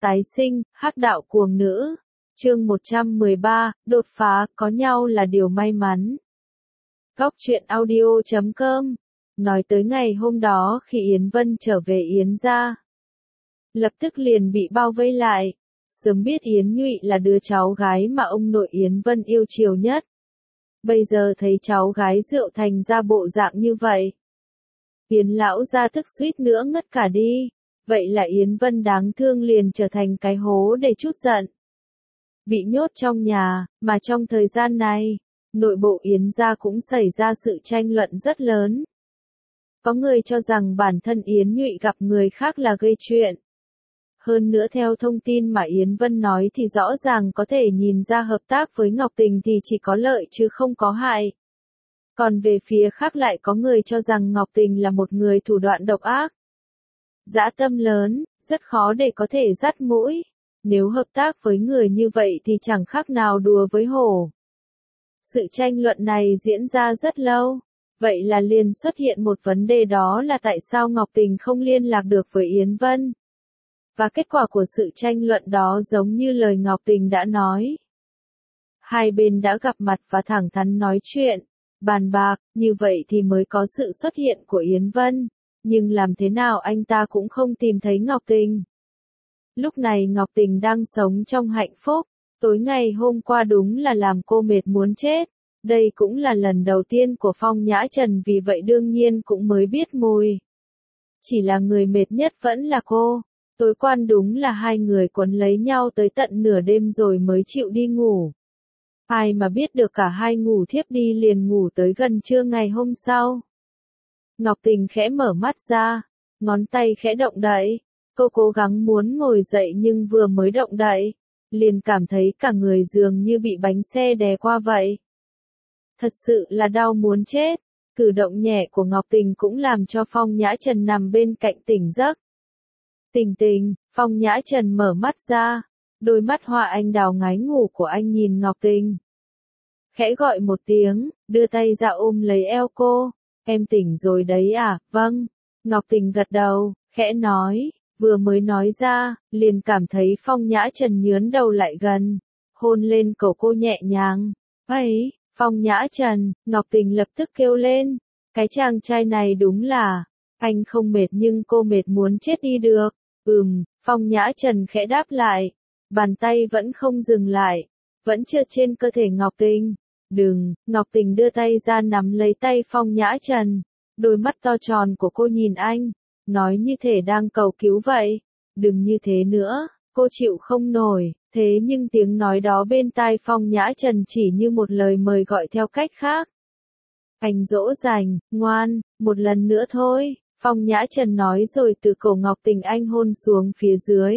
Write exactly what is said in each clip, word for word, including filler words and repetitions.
Tái sinh, hắc đạo cuồng nữ. Chương một trăm mười ba, đột phá, có nhau là điều may mắn. Góc truyện audio chấm com. Nói tới ngày hôm đó khi Yến Vân trở về Yến gia, lập tức liền bị bao vây lại. Sớm biết Yến Nhụy là đứa cháu gái mà ông nội Yến Vân yêu chiều nhất. Bây giờ thấy cháu gái rượu thành ra bộ dạng như vậy, Yến lão gia tức suýt nữa ngất cả đi. Vậy là Yến Vân đáng thương liền trở thành cái hố để trút giận. Bị nhốt trong nhà, mà trong thời gian này, nội bộ Yến gia cũng xảy ra sự tranh luận rất lớn. Có người cho rằng bản thân Yến Nhụy gặp người khác là gây chuyện. Hơn nữa theo thông tin mà Yến Vân nói thì rõ ràng có thể nhìn ra hợp tác với Ngọc Tình thì chỉ có lợi chứ không có hại. Còn về phía khác lại có người cho rằng Ngọc Tình là một người thủ đoạn độc ác, dã tâm lớn, rất khó để có thể dắt mũi. Nếu hợp tác với người như vậy thì chẳng khác nào đùa với hổ. Sự tranh luận này diễn ra rất lâu. Vậy là liền xuất hiện một vấn đề, đó là tại sao Ngọc Tình không liên lạc được với Yến Vân. Và kết quả của sự tranh luận đó giống như lời Ngọc Tình đã nói. Hai bên đã gặp mặt và thẳng thắn nói chuyện, bàn bạc, như vậy thì mới có sự xuất hiện của Yến Vân. Nhưng làm thế nào anh ta cũng không tìm thấy Ngọc Tình. Lúc này Ngọc Tình đang sống trong hạnh phúc. Tối ngày hôm qua đúng là làm cô mệt muốn chết. Đây cũng là lần đầu tiên của Phong Nhã Trần, vì vậy đương nhiên cũng mới biết mùi. Chỉ là người mệt nhất vẫn là cô. Tối qua đúng là hai người quấn lấy nhau tới tận nửa đêm rồi mới chịu đi ngủ. Ai mà biết được cả hai ngủ thiếp đi liền ngủ tới gần trưa ngày hôm sau. Ngọc Tình khẽ mở mắt ra, ngón tay khẽ động đậy. Cô cố gắng muốn ngồi dậy nhưng vừa mới động đậy, liền cảm thấy cả người dường như bị bánh xe đè qua vậy. Thật sự là đau muốn chết. Cử động nhẹ của Ngọc Tình cũng làm cho Phong Nhã Trần nằm bên cạnh tỉnh giấc. Tình Tình, Phong Nhã Trần mở mắt ra, đôi mắt hoa anh đào ngái ngủ của anh nhìn Ngọc Tình. Khẽ gọi một tiếng, đưa tay ra ôm lấy eo cô. Em tỉnh rồi đấy à? Vâng. Ngọc Tình gật đầu, khẽ nói, vừa mới nói ra, liền cảm thấy Phong Nhã Trần nhướn đầu lại gần, hôn lên cổ cô nhẹ nhàng. Ấy, Phong Nhã Trần, Ngọc Tình lập tức kêu lên, cái chàng trai này đúng là, anh không mệt nhưng cô mệt muốn chết đi được. Ừm, Phong Nhã Trần khẽ đáp lại, bàn tay vẫn không dừng lại, vẫn trượt trên cơ thể Ngọc Tình. Đừng, Ngọc Tình đưa tay ra nắm lấy tay Phong Nhã Trần, đôi mắt to tròn của cô nhìn anh, nói như thể đang cầu cứu vậy. Đừng như thế nữa, cô chịu không nổi. Thế nhưng tiếng nói đó bên tai Phong Nhã Trần chỉ như một lời mời gọi theo cách khác. Anh dỗ dành, ngoan, một lần nữa thôi, Phong Nhã Trần nói rồi từ cổ Ngọc Tình anh hôn xuống phía dưới.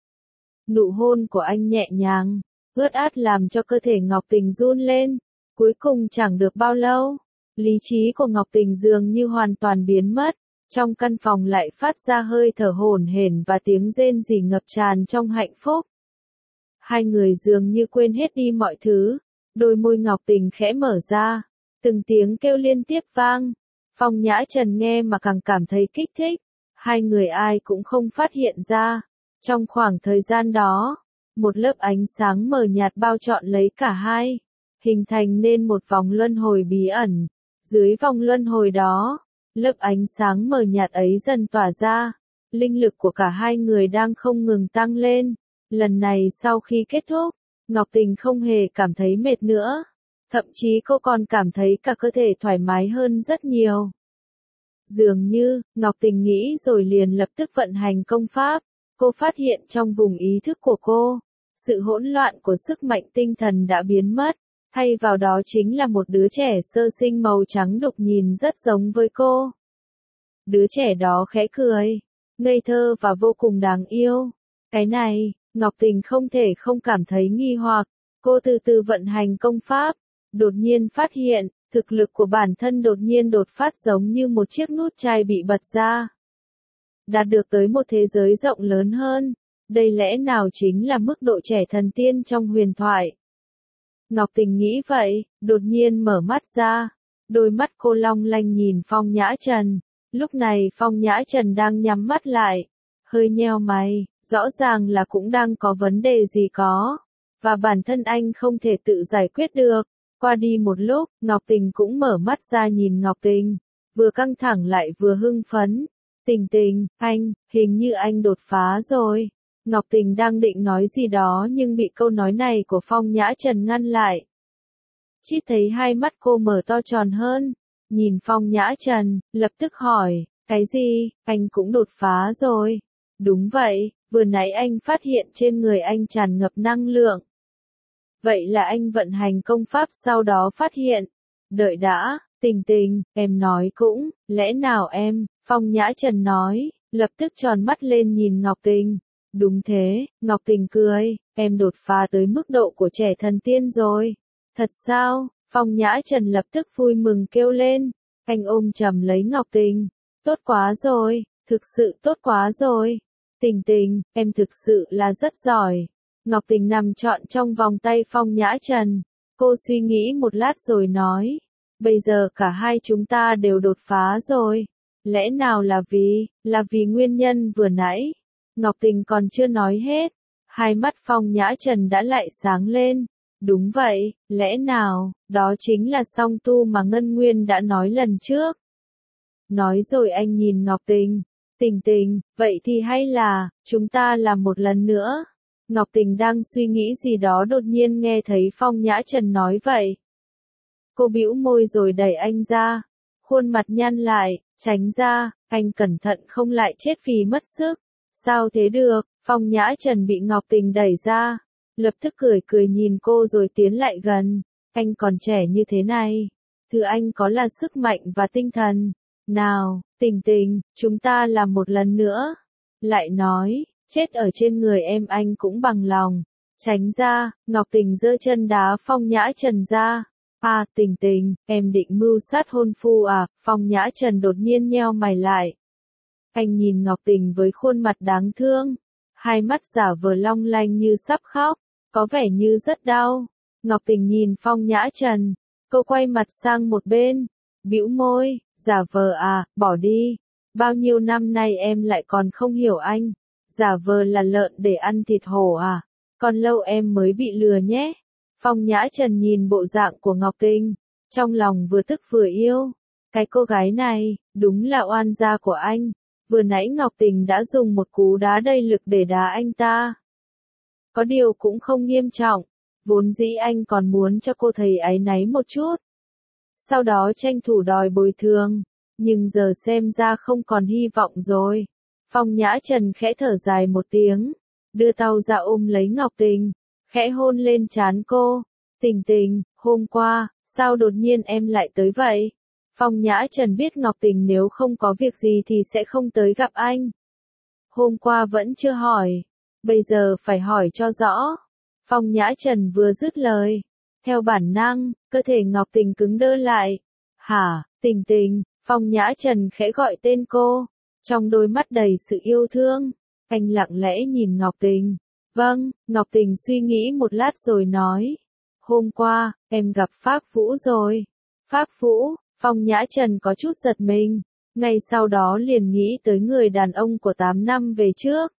Nụ hôn của anh nhẹ nhàng, ướt át làm cho cơ thể Ngọc Tình run lên. Cuối cùng chẳng được bao lâu, lý trí của Ngọc Tình dường như hoàn toàn biến mất. Trong căn phòng lại phát ra hơi thở hổn hển và tiếng rên rỉ ngập tràn trong hạnh phúc. Hai người dường như quên hết đi mọi thứ. Đôi môi Ngọc Tình khẽ mở ra, từng tiếng kêu liên tiếp vang. Phong Nhã Trần nghe mà càng cảm thấy kích thích. Hai người ai cũng không phát hiện ra. Trong khoảng thời gian đó, một lớp ánh sáng mờ nhạt bao trọn lấy cả hai, hình thành nên một vòng luân hồi bí ẩn. Dưới vòng luân hồi đó, lớp ánh sáng mờ nhạt ấy dần tỏa ra. Linh lực của cả hai người đang không ngừng tăng lên. Lần này sau khi kết thúc, Ngọc Tình không hề cảm thấy mệt nữa. Thậm chí cô còn cảm thấy cả cơ thể thoải mái hơn rất nhiều. Dường như, Ngọc Tình nghĩ rồi liền lập tức vận hành công pháp. Cô phát hiện trong vùng ý thức của cô, sự hỗn loạn của sức mạnh tinh thần đã biến mất. Thay vào đó chính là một đứa trẻ sơ sinh màu trắng đục nhìn rất giống với cô. Đứa trẻ đó khẽ cười, ngây thơ và vô cùng đáng yêu. Cái này, Ngọc Tình không thể không cảm thấy nghi hoặc. Cô từ từ vận hành công pháp, đột nhiên phát hiện, thực lực của bản thân đột nhiên đột phát giống như một chiếc nút chai bị bật ra. Đạt được tới một thế giới rộng lớn hơn. Đây lẽ nào chính là mức độ trẻ thần tiên trong huyền thoại. Ngọc Tình nghĩ vậy, đột nhiên mở mắt ra. Đôi mắt cô long lanh nhìn Phong Nhã Trần. Lúc này Phong Nhã Trần đang nhắm mắt lại, hơi nheo mày, rõ ràng là cũng đang có vấn đề gì có, và bản thân anh không thể tự giải quyết được. Qua đi một lúc, Ngọc Tình cũng mở mắt ra nhìn Ngọc Tình, vừa căng thẳng lại vừa hưng phấn. Tình Tình, anh, hình như anh đột phá rồi. Ngọc Tình đang định nói gì đó nhưng bị câu nói này của Phong Nhã Trần ngăn lại. Chỉ thấy hai mắt cô mở to tròn hơn, nhìn Phong Nhã Trần, lập tức hỏi, cái gì, anh cũng đột phá rồi. Đúng vậy, vừa nãy anh phát hiện trên người anh tràn ngập năng lượng. Vậy là anh vận hành công pháp sau đó phát hiện. Đợi đã, Tình Tình, em nói cũng, lẽ nào em, Phong Nhã Trần nói, lập tức tròn mắt lên nhìn Ngọc Tình. Đúng thế, Ngọc Tình cười, em đột phá tới mức độ của trẻ thần tiên rồi. Thật sao? Phong Nhã Trần lập tức vui mừng kêu lên. Anh ôm chầm lấy Ngọc Tình. Tốt quá rồi, thực sự tốt quá rồi. Tình Tình, em thực sự là rất giỏi. Ngọc Tình nằm trọn trong vòng tay Phong Nhã Trần. Cô suy nghĩ một lát rồi nói. Bây giờ cả hai chúng ta đều đột phá rồi. Lẽ nào là vì, là vì nguyên nhân vừa nãy. Ngọc Tình còn chưa nói hết. Hai mắt Phong Nhã Trần đã lại sáng lên. Đúng vậy, lẽ nào, đó chính là song tu mà Ngân Nguyên đã nói lần trước. Nói rồi anh nhìn Ngọc Tình. Tình Tình, vậy thì hay là, chúng ta làm một lần nữa. Ngọc Tình đang suy nghĩ gì đó đột nhiên nghe thấy Phong Nhã Trần nói vậy. Cô bĩu môi rồi đẩy anh ra. Khuôn mặt nhăn lại, tránh ra, anh cẩn thận không lại chết vì mất sức. Sao thế được, Phong Nhã Trần bị Ngọc Tình đẩy ra. Lập tức cười cười nhìn cô rồi tiến lại gần. Anh còn trẻ như thế này. Thứ anh có là sức mạnh và tinh thần. Nào, Tình Tình, chúng ta làm một lần nữa. Lại nói, chết ở trên người em anh cũng bằng lòng. Tránh ra, Ngọc Tình giơ chân đá Phong Nhã Trần ra. À, Tình Tình, em định mưu sát hôn phu à? Phong Nhã Trần đột nhiên nheo mày lại. Anh nhìn Ngọc Tình với khuôn mặt đáng thương. Hai mắt giả vờ long lanh như sắp khóc. Có vẻ như rất đau. Ngọc Tình nhìn Phong Nhã Trần. Cô quay mặt sang một bên. Bĩu môi, giả vờ à, bỏ đi. Bao nhiêu năm nay em lại còn không hiểu anh. Giả vờ là lợn để ăn thịt hổ à. Còn lâu em mới bị lừa nhé. Phong Nhã Trần nhìn bộ dạng của Ngọc Tình. Trong lòng vừa tức vừa yêu. Cái cô gái này, đúng là oan gia của anh. Vừa nãy Ngọc Tình đã dùng một cú đá đầy lực để đá anh ta. Có điều cũng không nghiêm trọng. Vốn dĩ anh còn muốn cho cô thấy áy náy một chút. Sau đó tranh thủ đòi bồi thường. Nhưng giờ xem ra không còn hy vọng rồi. Phong Nhã Trần khẽ thở dài một tiếng. Đưa tay ra ôm lấy Ngọc Tình. Khẽ hôn lên trán cô. Tình Tình, hôm qua, sao đột nhiên em lại tới vậy? Phong Nhã Trần biết Ngọc Tình nếu không có việc gì thì sẽ không tới gặp anh. Hôm qua vẫn chưa hỏi. Bây giờ phải hỏi cho rõ. Phong Nhã Trần vừa dứt lời. Theo bản năng, cơ thể Ngọc Tình cứng đơ lại. Hả, Tình Tình, Phong Nhã Trần khẽ gọi tên cô. Trong đôi mắt đầy sự yêu thương. Anh lặng lẽ nhìn Ngọc Tình. Vâng, Ngọc Tình suy nghĩ một lát rồi nói. Hôm qua, em gặp Phác Vũ rồi. Phác Vũ, Phong Nhã Trần có chút giật mình. Ngay sau đó liền nghĩ tới người đàn ông của tám năm về trước.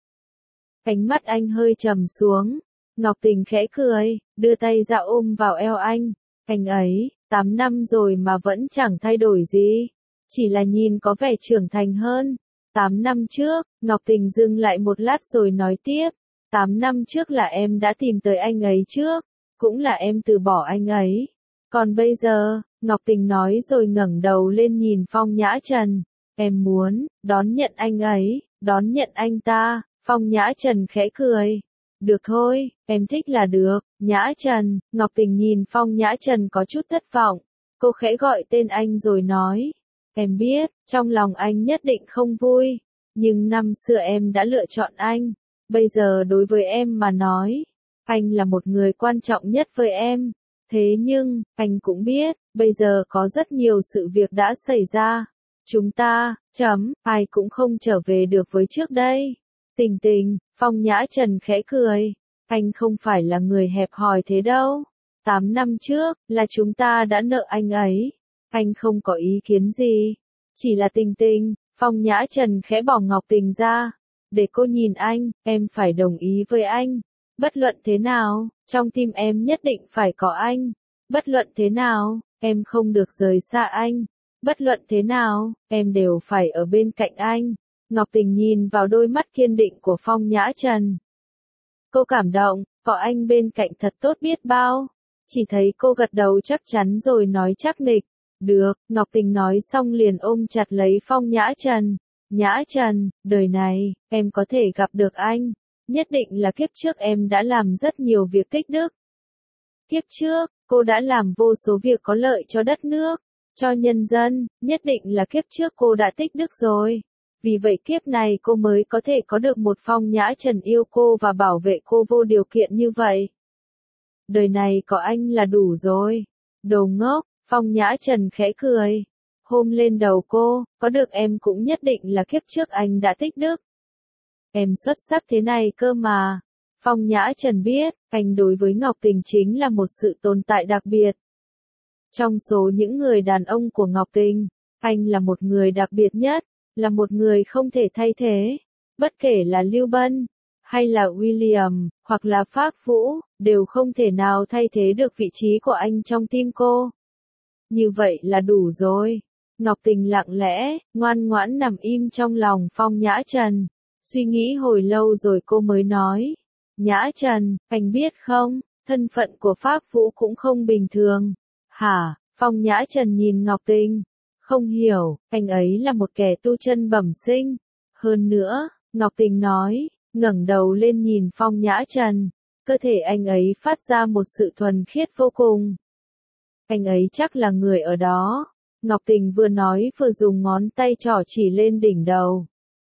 Ánh mắt anh hơi trầm xuống. Ngọc Tình khẽ cười, đưa tay ra ôm vào eo anh. Anh ấy, tám năm rồi mà vẫn chẳng thay đổi gì. Chỉ là nhìn có vẻ trưởng thành hơn. tám năm trước, Ngọc Tình dừng lại một lát rồi nói tiếp. tám năm trước là em đã tìm tới anh ấy trước. Cũng là em từ bỏ anh ấy. Còn bây giờ, Ngọc Tình nói rồi ngẩng đầu lên nhìn Phong Nhã Trần. Em muốn, đón nhận anh ấy, đón nhận anh ta. Phong Nhã Trần khẽ cười. Được thôi, em thích là được. Nhã Trần, Ngọc Tình nhìn Phong Nhã Trần có chút thất vọng. Cô khẽ gọi tên anh rồi nói. Em biết, trong lòng anh nhất định không vui. Nhưng năm xưa em đã lựa chọn anh. Bây giờ đối với em mà nói, anh là một người quan trọng nhất với em. Thế nhưng, anh cũng biết, bây giờ có rất nhiều sự việc đã xảy ra. Chúng ta, chấm, ai cũng không trở về được với trước đây. Tình Tình, Phong Nhã Trần khẽ cười. Anh không phải là người hẹp hòi thế đâu. Tám năm trước, là chúng ta đã nợ anh ấy. Anh không có ý kiến gì. Chỉ là Tình Tình, Phong Nhã Trần khẽ bỏ Ngọc Tình ra. để cô nhìn anh, em phải đồng ý với anh. Bất luận thế nào, trong tim em nhất định phải có anh. Bất luận thế nào, em không được rời xa anh. Bất luận thế nào, em đều phải ở bên cạnh anh. Ngọc Tình nhìn vào đôi mắt kiên định của Phong Nhã Trần. Cô cảm động, có anh bên cạnh thật tốt biết bao. Chỉ thấy cô gật đầu chắc chắn rồi nói chắc nịch. Được, Ngọc Tình nói xong liền ôm chặt lấy Phong Nhã Trần. Nhã Trần, đời này, em có thể gặp được anh. Nhất định là kiếp trước em đã làm rất nhiều việc tích đức. Kiếp trước, cô đã làm vô số việc có lợi cho đất nước, cho nhân dân, nhất định là kiếp trước cô đã tích đức rồi. Vì vậy kiếp này cô mới có thể có được một Phong Nhã Trần yêu cô và bảo vệ cô vô điều kiện như vậy. Đời này có anh là đủ rồi. Đồ ngốc, Phong Nhã Trần khẽ cười. Hôn lên đầu cô, có được em cũng nhất định là kiếp trước anh đã tích đức. Em xuất sắc thế này cơ mà. Phong Nhã Trần biết, anh đối với Ngọc Tình chính là một sự tồn tại đặc biệt. Trong số những người đàn ông của Ngọc Tình, anh là một người đặc biệt nhất, là một người không thể thay thế. Bất kể là Lưu Bân, hay là William, hoặc là Phác Vũ, đều không thể nào thay thế được vị trí của anh trong tim cô. Như vậy là đủ rồi. Ngọc Tình lặng lẽ, ngoan ngoãn nằm im trong lòng Phong Nhã Trần. Suy nghĩ hồi lâu rồi cô mới nói. Nhã Trần, anh biết không, thân phận của Phác Vũ cũng không bình thường. Hả? Phong Nhã Trần nhìn Ngọc Tình. Không hiểu, anh ấy là một kẻ tu chân bẩm sinh. Hơn nữa, Ngọc Tình nói, ngẩng đầu lên nhìn Phong Nhã Trần. Cơ thể anh ấy phát ra một sự thuần khiết vô cùng. Anh ấy chắc là người ở đó. Ngọc Tình vừa nói vừa dùng ngón tay trỏ chỉ lên đỉnh đầu.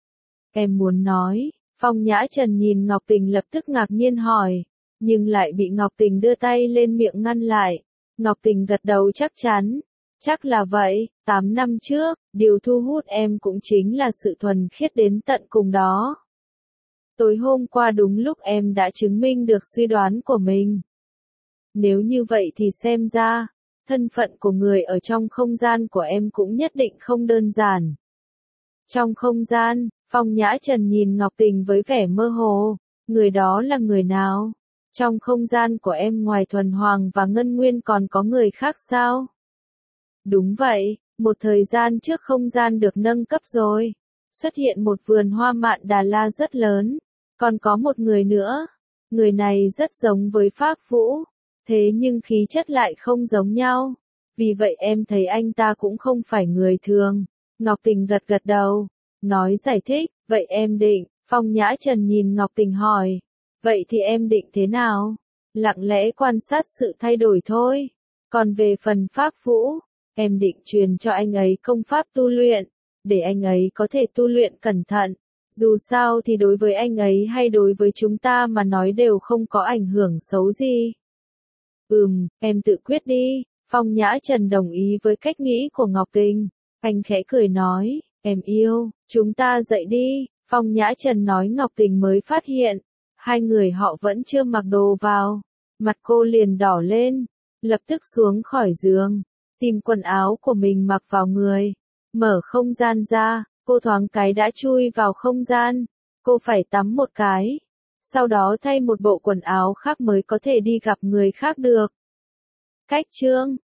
Em muốn nói, Phong Nhã Trần nhìn Ngọc Tình lập tức ngạc nhiên hỏi, nhưng lại bị Ngọc Tình đưa tay lên miệng ngăn lại. Ngọc Tình gật đầu chắc chắn. Chắc là vậy, tám năm trước, điều thu hút em cũng chính là sự thuần khiết đến tận cùng đó. Tối hôm qua đúng lúc em đã chứng minh được suy đoán của mình. Nếu như vậy thì xem ra, thân phận của người ở trong không gian của em cũng nhất định không đơn giản. Trong không gian, Phong Nhã Trần nhìn Ngọc Tình với vẻ mơ hồ, người đó là người nào? Trong không gian của em ngoài Thuần Hoàng và Ngân Nguyên còn có người khác sao? Đúng vậy, một thời gian trước không gian được nâng cấp rồi. Xuất hiện một vườn hoa mạn Đà La rất lớn. Còn có một người nữa. Người này rất giống với Phác Vũ. Thế nhưng khí chất lại không giống nhau. Vì vậy em thấy anh ta cũng không phải người thường. Ngọc Tình gật gật đầu. Nói giải thích, vậy em định, Phong Nhã Trần nhìn Ngọc Tình hỏi. Vậy thì em định thế nào? Lặng lẽ quan sát sự thay đổi thôi. Còn về phần Phác Vũ, em định truyền cho anh ấy công pháp tu luyện, để anh ấy có thể tu luyện cẩn thận. Dù sao thì đối với anh ấy hay đối với chúng ta mà nói đều không có ảnh hưởng xấu gì. Ừm, em tự quyết đi. Phong Nhã Trần đồng ý với cách nghĩ của Ngọc Tình. Anh khẽ cười nói, em yêu, chúng ta dậy đi. Phong Nhã Trần nói Ngọc Tình mới phát hiện. Hai người họ vẫn chưa mặc đồ vào. Mặt cô liền đỏ lên. Lập tức xuống khỏi giường. Tìm quần áo của mình mặc vào người. Mở không gian ra. Cô thoáng cái đã chui vào không gian. Cô phải tắm một cái. Sau đó thay một bộ quần áo khác mới có thể đi gặp người khác được. Cách chương